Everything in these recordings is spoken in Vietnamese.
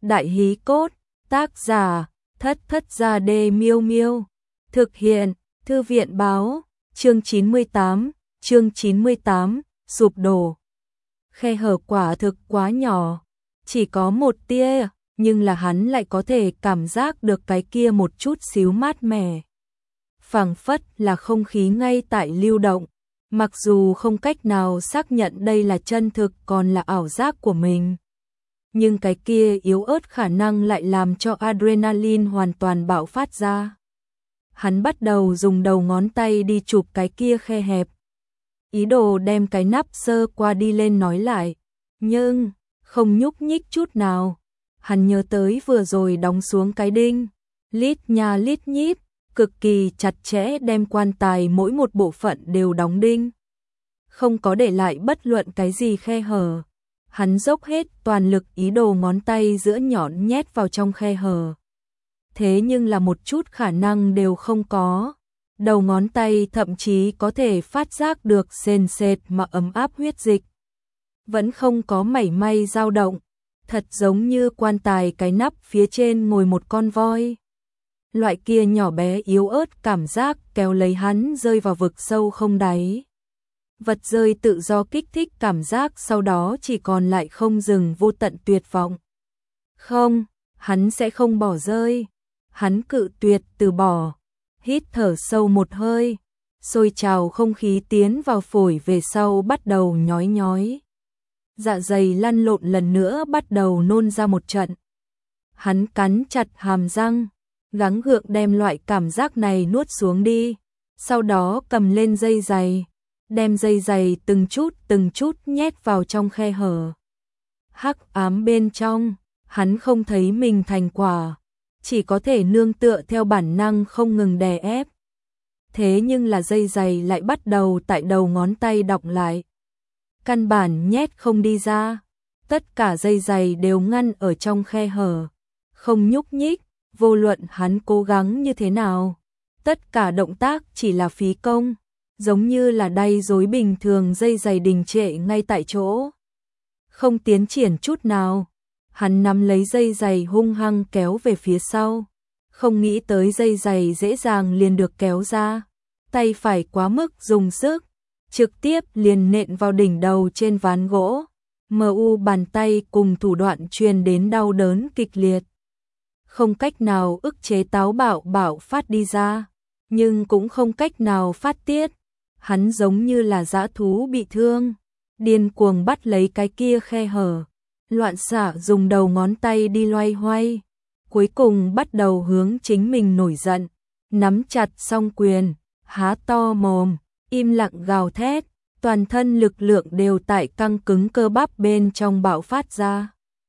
Đại hí cốt, tác giả, Thất Thất Gia Đê Miêu Miêu. Thực hiện, Thư viện báo, chương 98, sụp đổ. Khe hở quả thực quá nhỏ, chỉ có một tia, nhưng là hắn lại có thể cảm giác được cái kia một chút xíu mát mẻ. Phảng phất là không khí ngay tại lưu động, mặc dù không cách nào xác nhận đây là chân thực còn là ảo giác của mình. Nhưng cái kia yếu ớt khả năng lại làm cho adrenaline hoàn toàn bạo phát ra. Hắn bắt đầu dùng đầu ngón tay đi chụp cái kia khe hẹp. Ý đồ đem cái nắp sơ qua đi lên nói lại, nhưng không nhúc nhích chút nào. Hắn nhớ tới vừa rồi đóng xuống cái đinh, lít nha lít nhít, cực kỳ chặt chẽ đem quan tài mỗi một bộ phận đều đóng đinh. Không có để lại bất luận cái gì khe hở. Hắn dốc hết toàn lực ý đồ ngón tay giữa nhọn nhét vào trong khe hở. Thế nhưng là một chút khả năng đều không có. Đầu ngón tay thậm chí có thể phát giác được sền sệt mà ấm áp huyết dịch. Vẫn không có mảy may dao động. Thật giống như quan tài cái nắp phía trên ngồi một con voi. Loại kia nhỏ bé yếu ớt cảm giác kéo lấy hắn rơi vào vực sâu không đáy. Vật rơi tự do kích thích cảm giác sau đó chỉ còn lại không dừng vô tận tuyệt vọng. Không, hắn sẽ không bỏ rơi. Hắn cự tuyệt từ bỏ. Hít thở sâu một hơi. Sôi trào không khí tiến vào phổi về sau bắt đầu nhói nhói. Dạ dày lăn lộn lần nữa bắt đầu nôn ra một trận. Hắn cắn chặt hàm răng, gắng gượng đem loại cảm giác này nuốt xuống đi. Sau đó cầm lên dây giày. Đem dây giày từng chút nhét vào trong khe hở. Hắc ám bên trong, hắn không thấy mình thành quả, chỉ có thể nương tựa theo bản năng không ngừng đè ép. Thế nhưng là dây giày lại bắt đầu tại đầu ngón tay đọng lại. Căn bản nhét không đi ra, tất cả dây giày đều ngăn ở trong khe hở, không nhúc nhích, vô luận hắn cố gắng như thế nào. Tất cả động tác chỉ là phí công. Giống như là đay rối bình thường dây giày đình trệ ngay tại chỗ. Không tiến triển chút nào. Hắn nắm lấy dây giày hung hăng kéo về phía sau. Không nghĩ tới dây giày dễ dàng liền được kéo ra. Tay phải quá mức dùng sức. Trực tiếp liền nện vào đỉnh đầu trên ván gỗ. MU bàn tay cùng thủ đoạn truyền đến đau đớn kịch liệt. Không cách nào ức chế táo bạo phát đi ra. Nhưng cũng không cách nào phát tiết. Hắn giống như là dã thú bị thương, điên cuồng bắt lấy cái kia khe hở, loạn xạ dùng đầu ngón tay đi loay hoay, cuối cùng bắt đầu hướng chính mình nổi giận, nắm chặt song quyền, há to mồm, im lặng gào thét, toàn thân lực lượng đều tại căng cứng cơ bắp bên trong bạo phát ra.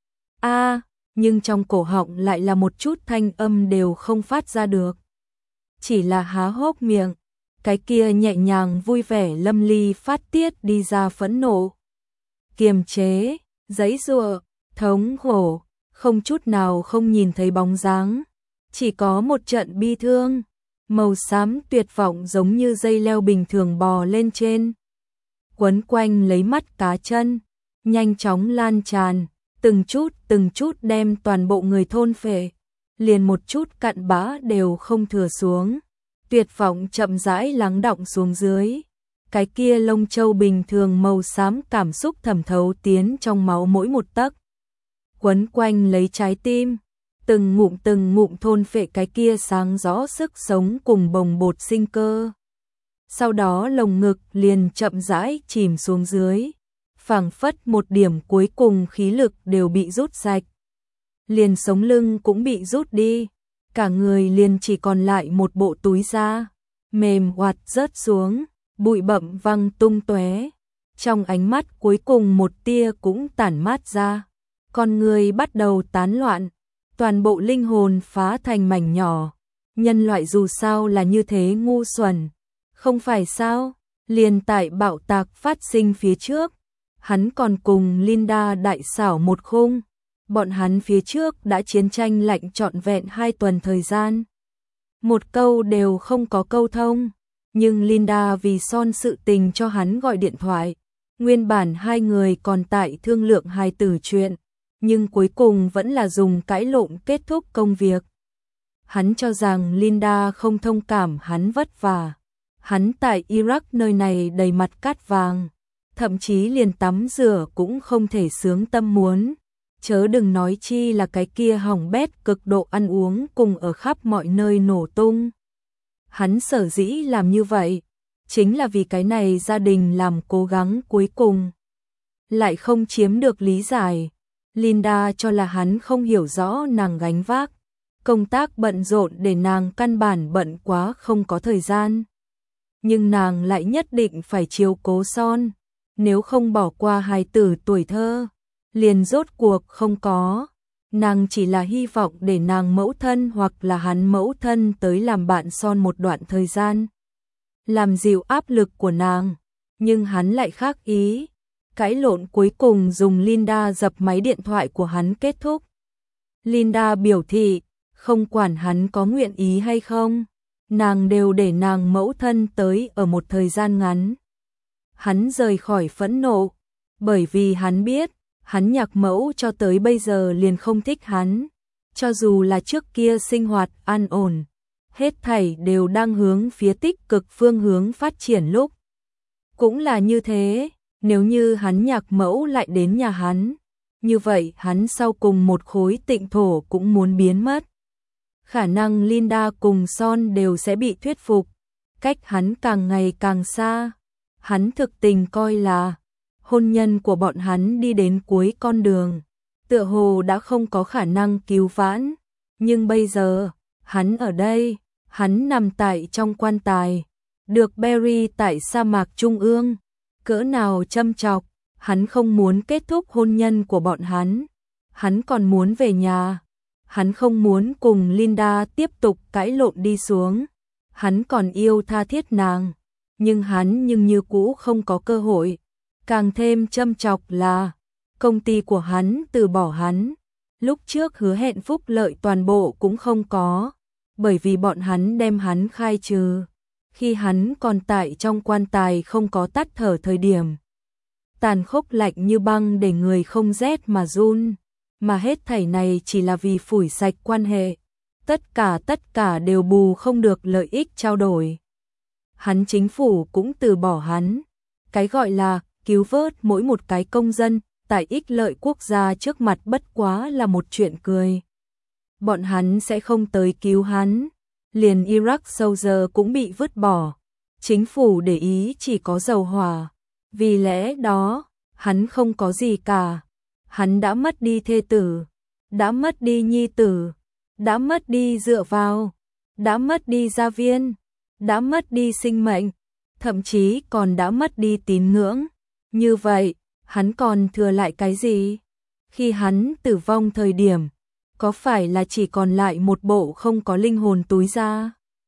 Nhưng trong cổ họng lại là một chút thanh âm đều không phát ra được. Chỉ là há hốc miệng. Cái kia nhẹ nhàng vui vẻ lâm ly phát tiết đi ra phẫn nộ. Kiềm chế, giãy giụa, thống khổ, không chút nào không nhìn thấy bóng dáng. Chỉ có một trận bi thương, màu xám tuyệt vọng giống như dây leo bình thường bò lên trên. Quấn quanh lấy mắt cá chân, nhanh chóng lan tràn, từng chút đem toàn bộ người thôn phệ. Liền một chút cặn bã đều không thừa xuống. Tuyệt vọng chậm rãi lắng đọng xuống dưới. Cái kia lông châu bình thường màu xám cảm xúc thẩm thấu tiến trong máu mỗi một tấc. Quấn quanh lấy trái tim. Từng ngụm thôn phệ cái kia sáng rõ sức sống cùng bồng bột sinh cơ. Sau đó lồng ngực liền chậm rãi chìm xuống dưới. Phảng phất một điểm cuối cùng khí lực đều bị rút sạch. Liền sống lưng cũng bị rút đi. Cả người liền chỉ còn lại một bộ túi da, mềm oạt rớt xuống, bụi bặm văng tung tóe. Trong ánh mắt cuối cùng một tia cũng tản mát ra, con người bắt đầu tán loạn, toàn bộ linh hồn phá thành mảnh nhỏ. Nhân loại dù sao là như thế ngu xuẩn, không phải sao? Liền tại bạo tạc phát sinh phía trước, hắn còn cùng Linda đại xảo một khung. Bọn hắn phía trước đã chiến tranh lạnh trọn vẹn 2 tuần thời gian. Một câu đều không có câu thông, nhưng Linda vì Son sự tình cho hắn gọi điện thoại. Nguyên bản hai người còn tại thương lượng hài tử chuyện, nhưng cuối cùng vẫn là dùng cãi lộn kết thúc công việc. Hắn cho rằng Linda không thông cảm hắn vất vả. Hắn tại Iraq nơi này đầy mặt cát vàng, thậm chí liền tắm rửa cũng không thể sướng tâm muốn. Chớ đừng nói chi là cái kia hỏng bét cực độ ăn uống cùng ở khắp mọi nơi nổ tung. Hắn sở dĩ làm như vậy, chính là vì cái này gia đình làm cố gắng cuối cùng. Lại không chiếm được lý giải. Linda cho là hắn không hiểu rõ nàng gánh vác. Công tác bận rộn để nàng căn bản bận quá không có thời gian. Nhưng nàng lại nhất định phải chiếu cố Son. Nếu không bỏ qua hài tử tuổi thơ, liền rốt cuộc không có. Nàng chỉ là hy vọng để nàng mẫu thân hoặc là hắn mẫu thân tới làm bạn Son một đoạn thời gian, làm dịu áp lực của nàng. Nhưng hắn lại khác ý. Cãi lộn cuối cùng dùng Linda dập máy điện thoại của hắn kết thúc. Linda biểu thị, không quản hắn có nguyện ý hay không, nàng đều để nàng mẫu thân tới ở một thời gian ngắn. Hắn rời khỏi phẫn nộ, bởi vì hắn biết, hắn nhạc mẫu cho tới bây giờ liền không thích hắn. Cho dù là trước kia sinh hoạt an ổn, hết thảy đều đang hướng phía tích cực phương hướng phát triển lúc. Cũng là như thế, nếu như hắn nhạc mẫu lại đến nhà hắn, như vậy hắn sau cùng một khối tịnh thổ cũng muốn biến mất. Khả năng Linda cùng Son đều sẽ bị thuyết phục, cách hắn càng ngày càng xa. Hắn thực tình coi là hôn nhân của bọn hắn đi đến cuối con đường, tựa hồ đã không có khả năng cứu vãn. Nhưng bây giờ, hắn ở đây, hắn nằm tại trong quan tài, được bury tại sa mạc trung ương. Cỡ nào châm chọc, hắn không muốn kết thúc hôn nhân của bọn hắn. Hắn còn muốn về nhà. Hắn không muốn cùng Linda tiếp tục cãi lộn đi xuống. Hắn còn yêu tha thiết nàng. Nhưng hắn như cũ không có cơ hội. Càng thêm châm chọc là công ty của hắn từ bỏ hắn. Lúc trước hứa hẹn phúc lợi toàn bộ cũng không có. Bởi vì bọn hắn đem hắn khai trừ. Khi hắn còn tại trong quan tài không có tắt thở thời điểm. Tàn khốc lạnh như băng để người không rét mà run. Mà hết thảy này chỉ là vì phủi sạch quan hệ. Tất cả đều bù không được lợi ích trao đổi. Hắn chính phủ cũng từ bỏ hắn. Cái gọi là cứu vớt mỗi một cái công dân tại ích lợi quốc gia trước mặt bất quá là một chuyện cười. Bọn hắn sẽ không tới cứu hắn. Liền Iraq Soldier cũng bị vứt bỏ. Chính phủ để ý chỉ có dầu hỏa. Vì lẽ đó, hắn không có gì cả. Hắn đã mất đi thê tử, đã mất đi nhi tử, đã mất đi dựa vào, đã mất đi gia viên, đã mất đi sinh mệnh, thậm chí còn đã mất đi tín ngưỡng. Như vậy, hắn còn thừa lại cái gì? Khi hắn tử vong thời điểm, có phải là chỉ còn lại một bộ không có linh hồn túi da?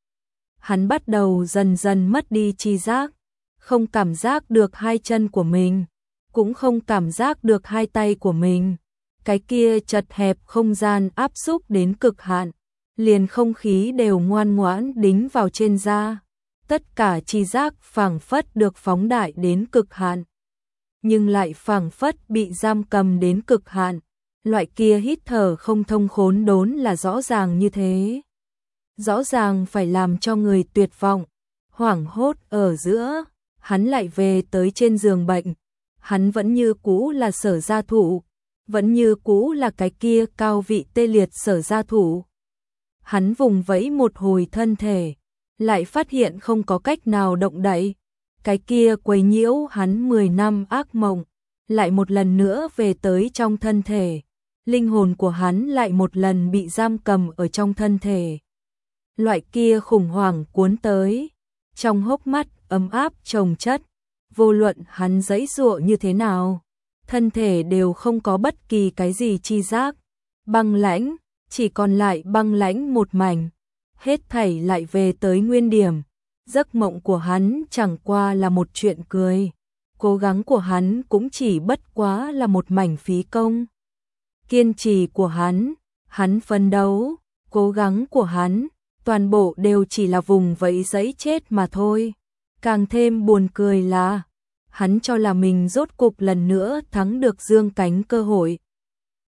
Hắn bắt đầu dần dần mất đi tri giác, không cảm giác được hai chân của mình, cũng không cảm giác được hai tay của mình. Cái kia chật hẹp không gian áp xúc đến cực hạn, liền không khí đều ngoan ngoãn đính vào trên da. Tất cả tri giác phảng phất được phóng đại đến cực hạn, nhưng lại phảng phất bị giam cầm đến cực hạn. Loại kia hít thở không thông khốn đốn là rõ ràng như thế. Rõ ràng phải làm cho người tuyệt vọng, hoảng hốt ở giữa, hắn lại về tới trên giường bệnh. Hắn vẫn như cũ là Sở gia thủ, vẫn như cũ là cái kia cao vị tê liệt Sở gia thủ. Hắn vùng vẫy một hồi thân thể, lại phát hiện không có cách nào động đậy. Cái kia quấy nhiễu hắn 10 năm ác mộng, lại một lần nữa về tới trong thân thể. Linh hồn của hắn lại một lần bị giam cầm ở trong thân thể. Loại kia khủng hoảng cuốn tới, trong hốc mắt ấm áp chồng chất, vô luận hắn giãy giụa như thế nào, thân thể đều không có bất kỳ cái gì chi giác, băng lãnh, chỉ còn lại băng lãnh một mảnh, hết thảy lại về tới nguyên điểm. Giấc mộng của hắn chẳng qua là một chuyện cười, cố gắng của hắn cũng chỉ bất quá là một mảnh phí công. Kiên trì của hắn phấn đấu, cố gắng của hắn, toàn bộ đều chỉ là vùng vẫy giấy chết mà thôi. Càng thêm buồn cười là, hắn cho là mình rốt cục lần nữa thắng được dương cánh cơ hội.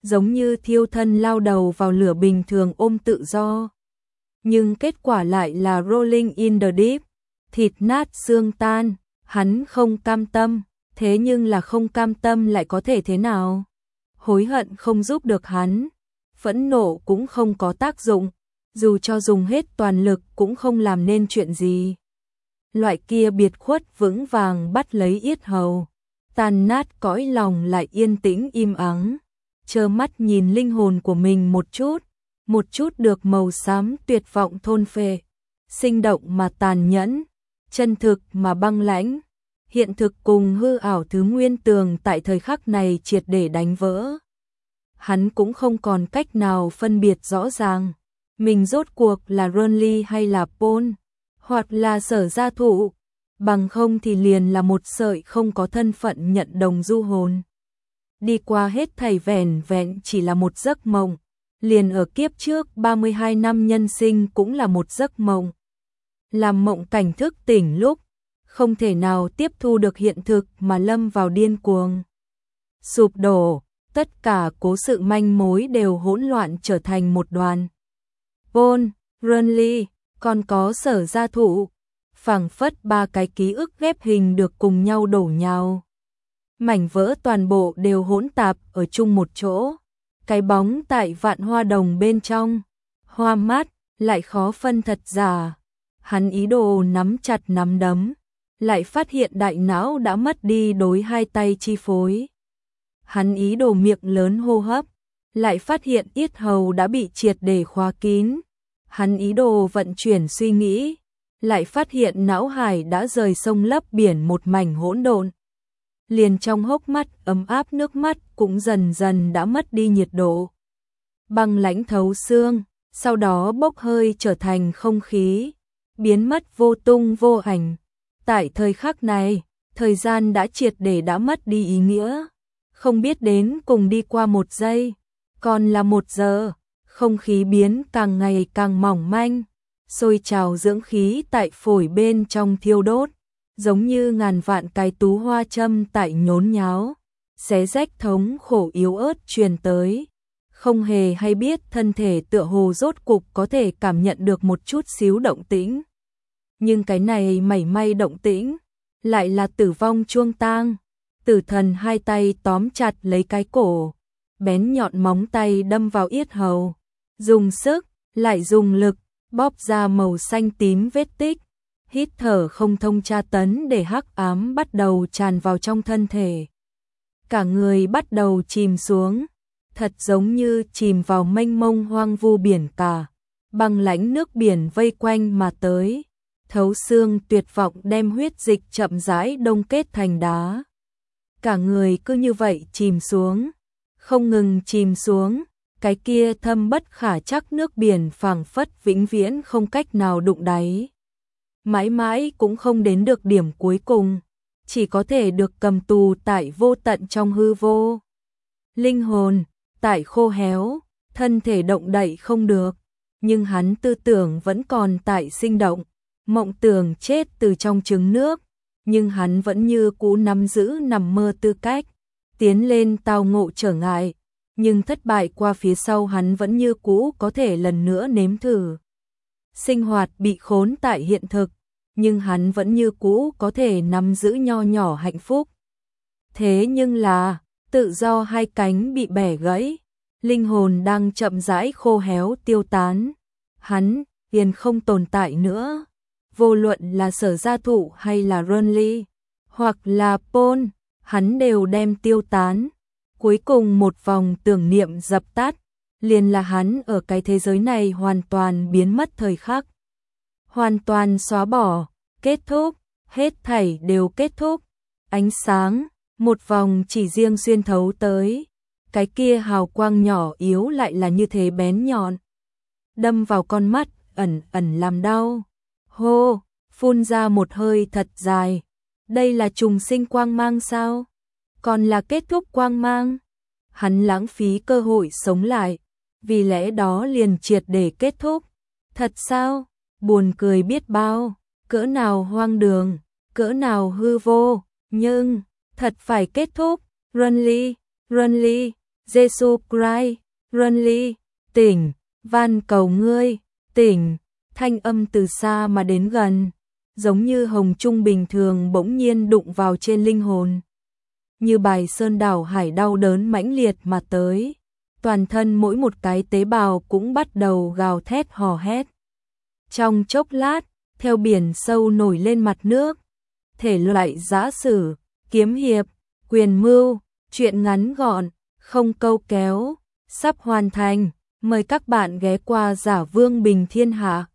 giống như thiêu thân lao đầu vào lửa bình thường ôm tự do. Nhưng kết quả lại là rolling in the deep, thịt nát xương tan, hắn không cam tâm, thế nhưng là không cam tâm lại có thể thế nào? Hối hận không giúp được hắn, phẫn nộ cũng không có tác dụng, dù cho dùng hết toàn lực cũng không làm nên chuyện gì. Loại kia biệt khuất vững vàng bắt lấy yết hầu, tan nát cõi lòng lại yên tĩnh im ắng, trơ mắt nhìn linh hồn của mình một chút được màu xám tuyệt vọng thôn phệ, sinh động mà tàn nhẫn, chân thực mà băng lãnh, hiện thực cùng hư ảo thứ nguyên tường tại thời khắc này triệt để đánh vỡ. Hắn cũng không còn cách nào phân biệt rõ ràng, mình rốt cuộc là Renly hay là Paul, hoặc là Sở Gia Thụ, bằng không thì liền là một sợi không có thân phận nhận đồng du hồn. Đi qua hết thảy vẻn vẹn chỉ là một giấc mộng, liền ở kiếp trước 32 năm nhân sinh cũng là một giấc mộng. Làm mộng cảnh thức tỉnh lúc, không thể nào tiếp thu được hiện thực mà lâm vào điên cuồng. Sụp đổ, tất cả cố sự manh mối đều hỗn loạn trở thành một đoàn. Paul, Renly, còn có Sở Gia Thụ, phảng phất ba cái ký ức ghép hình được cùng nhau đổ nhào. Mảnh vỡ toàn bộ đều hỗn tạp ở chung một chỗ. Cái bóng tại vạn hoa đồng bên trong, hoa mát, lại khó phân thật giả. Hắn ý đồ nắm chặt nắm đấm, lại phát hiện đại não đã mất đi đối hai tay chi phối. Hắn ý đồ miệng lớn hô hấp, lại phát hiện yết hầu đã bị triệt để khóa kín. Hắn ý đồ vận chuyển suy nghĩ, lại phát hiện não hải đã rời sông lấp biển một mảnh hỗn độn. Liền trong hốc mắt ấm áp nước mắt cũng dần dần đã mất đi nhiệt độ. Băng lãnh thấu xương, sau đó bốc hơi trở thành không khí, biến mất vô tung vô ảnh. Tại thời khắc này, thời gian đã triệt để đã mất đi ý nghĩa. Không biết đến cùng đi qua một giây, còn là một giờ, không khí biến càng ngày càng mỏng manh, sôi trào dưỡng khí tại phổi bên trong thiêu đốt, giống như ngàn vạn cái tú hoa châm tại nhốn nháo, xé rách thống khổ yếu ớt truyền tới. Không hề hay biết thân thể tựa hồ rốt cục có thể cảm nhận được một chút xíu động tĩnh. Nhưng cái này mảy may động tĩnh, lại là tử vong chuông tang. Tử thần hai tay tóm chặt lấy cái cổ, bén nhọn móng tay đâm vào yết hầu, dùng sức, lại dùng lực, bóp ra màu xanh tím vết tích. Hít thở không thông tra tấn để hắc ám bắt đầu tràn vào trong thân thể. Cả người bắt đầu chìm xuống, thật giống như chìm vào mênh mông hoang vu biển cả. Băng lãnh nước biển vây quanh mà tới, thấu xương tuyệt vọng đem huyết dịch chậm rãi đông kết thành đá. Cả người cứ như vậy chìm xuống, không ngừng chìm xuống, cái kia thâm bất khả trắc nước biển phảng phất vĩnh viễn không cách nào đụng đáy. Mãi mãi cũng không đến được điểm cuối cùng, chỉ có thể được cầm tù tại vô tận trong hư vô. Linh hồn, tại khô héo, thân thể động đậy không được, nhưng hắn tư tưởng vẫn còn tại sinh động, mộng tưởng chết từ trong trứng nước, nhưng hắn vẫn như cũ nắm giữ nằm mơ tư cách, tiến lên tao ngộ trở ngại, nhưng thất bại qua phía sau hắn vẫn như cũ có thể lần nữa nếm thử. Sinh hoạt bị khốn tại hiện thực, nhưng hắn vẫn như cũ có thể nắm giữ nho nhỏ hạnh phúc. Thế nhưng là, tự do hai cánh bị bẻ gãy, linh hồn đang chậm rãi khô héo tiêu tán. Hắn, liền không tồn tại nữa. Vô luận là Sở Gia Thụ hay là Renly, hoặc là Paul, hắn đều đem tiêu tán. Cuối cùng một vòng tưởng niệm dập tắt, liền là hắn ở cái thế giới này hoàn toàn biến mất thời khắc. Hoàn toàn xóa bỏ, kết thúc, hết thảy đều kết thúc. Ánh sáng, một vòng chỉ riêng xuyên thấu tới. Cái kia hào quang nhỏ yếu lại là như thế bén nhọn. Đâm vào con mắt, ẩn ẩn làm đau. Hô, phun ra một hơi thật dài. Đây là trùng sinh quang mang sao? Còn là kết thúc quang mang? Hắn lãng phí cơ hội sống lại, vì lẽ đó liền triệt để kết thúc. Thật sao? Buồn cười biết bao, cỡ nào hoang đường, cỡ nào hư vô, nhưng thật phải kết thúc. Renly, Jesus Christ, Runly, tỉnh, van cầu ngươi, tỉnh, thanh âm từ xa mà đến gần, giống như hồng trung bình thường bỗng nhiên đụng vào trên linh hồn. Như bài sơn đảo hải đau đớn mãnh liệt mà tới, toàn thân mỗi một cái tế bào cũng bắt đầu gào thét hò hét. Trong chốc lát, theo biển sâu nổi lên mặt nước, thể loại giã sử, kiếm hiệp, quyền mưu, truyện ngắn gọn, không câu kéo, sắp hoàn thành. Mời các bạn ghé qua Giả Vương Bình Thiên Hạ.